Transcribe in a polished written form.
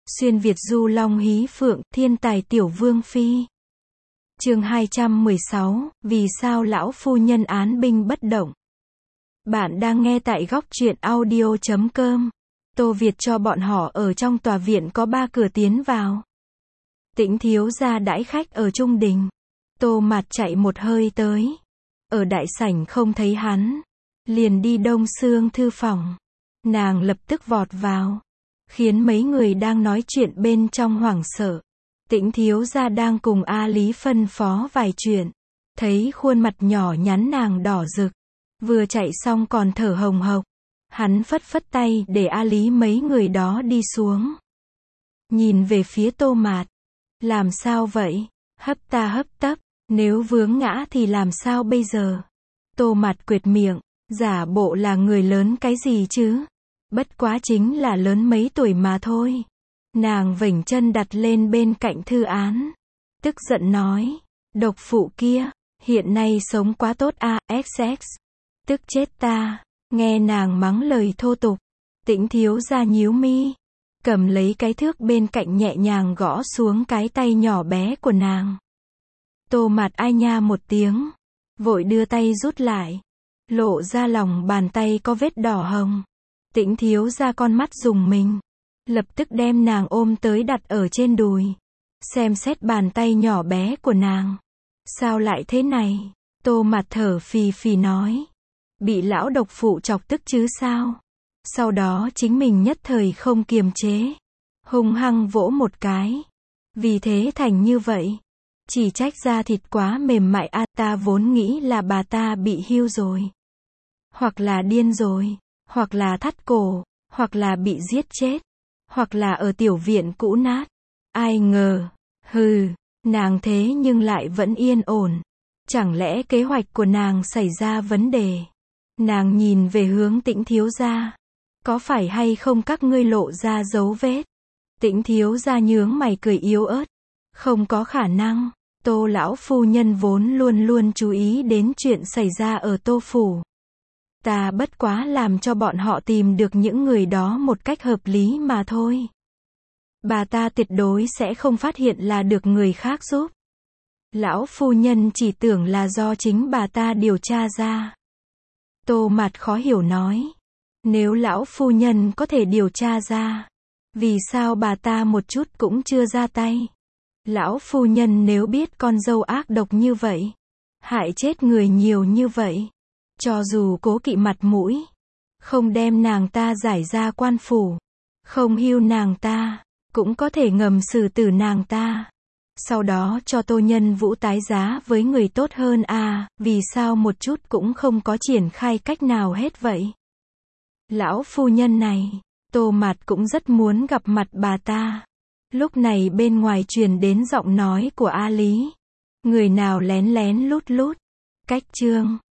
Xuyên Việt du long hí phượng, thiên tài tiểu vương phi. Chương 216, vì sao lão phu nhân án binh bất động. Bạn đang nghe tại góc truyện audio.com. Tô Việt cho bọn họ ở trong tòa viện có 3 cửa tiến vào. Tĩnh thiếu gia đãi khách ở trung đình. Tô Mạt chạy một hơi tới. Ở đại sảnh không thấy hắn. Liền đi đông xương thư phòng. Nàng lập tức vọt vào. Khiến mấy người đang nói chuyện bên trong hoảng sợ. Tĩnh thiếu gia đang cùng A Lý phân phó vài chuyện. Thấy khuôn mặt nhỏ nhắn nàng đỏ rực. Vừa chạy xong còn thở hồng hộc. Hắn phất phất tay để A Lý mấy người đó đi xuống. Nhìn về phía Tô Mạt. Làm sao vậy? Hấp ta hấp tấp. Nếu vướng ngã thì làm sao bây giờ? Tô Mạt quệt miệng. Giả bộ là người lớn cái gì chứ? Bất quá chính là lớn mấy tuổi mà thôi. Nàng vểnh chân đặt lên bên cạnh thư án. Tức giận nói. Độc phụ kia. Hiện nay sống quá tốt a, XX. Tức chết ta. Nghe nàng mắng lời thô tục. Tĩnh thiếu gia nhíu mi. Cầm lấy cái thước bên cạnh nhẹ nhàng gõ xuống cái tay nhỏ bé của nàng. Tô Mạt ai nha một tiếng. Vội đưa tay rút lại. Lộ ra lòng bàn tay có vết đỏ hồng. Tĩnh thiếu gia con mắt rùng mình. Lập tức đem nàng ôm tới đặt ở trên đùi. Xem xét bàn tay nhỏ bé của nàng. Sao lại thế này? Tô Mạt thở phì phì nói. Bị lão độc phụ chọc tức chứ sao? Sau đó chính mình nhất thời không kiềm chế. Hung hăng vỗ một cái. Vì thế thành như vậy. Chỉ trách da thịt quá mềm mại a, ta vốn nghĩ là bà ta bị hưu rồi. Hoặc là điên rồi. Hoặc là thắt cổ. Hoặc là bị giết chết. Hoặc là ở tiểu viện cũ nát. Ai ngờ. Hừ. Nàng thế nhưng lại vẫn yên ổn. Chẳng lẽ kế hoạch của nàng xảy ra vấn đề? Nàng nhìn về hướng Tĩnh thiếu gia. Có phải hay không các ngươi lộ ra dấu vết? Tĩnh thiếu gia nhướng mày cười yếu ớt. Không có khả năng. Tô lão phu nhân vốn luôn luôn chú ý đến chuyện xảy ra ở Tô phủ. Ta bất quá làm cho bọn họ tìm được những người đó một cách hợp lý mà thôi. Bà ta tuyệt đối sẽ không phát hiện là được người khác giúp. Lão phu nhân chỉ tưởng là do chính bà ta điều tra ra. Tô Mạt khó hiểu nói. Nếu lão phu nhân có thể điều tra ra, vì sao bà ta một chút cũng chưa ra tay? Lão phu nhân nếu biết con dâu ác độc như vậy, hại chết người nhiều như vậy, cho dù cố kỵ mặt mũi, không đem nàng ta giải ra quan phủ, không hưu nàng ta, cũng có thể ngầm xử tử nàng ta. Sau đó cho Tô Nhân Vũ tái giá với người tốt hơn à, vì sao một chút cũng không có triển khai cách nào hết vậy? Lão phu nhân này, Tô Mạt cũng rất muốn gặp mặt bà ta. Lúc này bên ngoài truyền đến giọng nói của A Lý. Người nào lén lén lút lút. Cách chương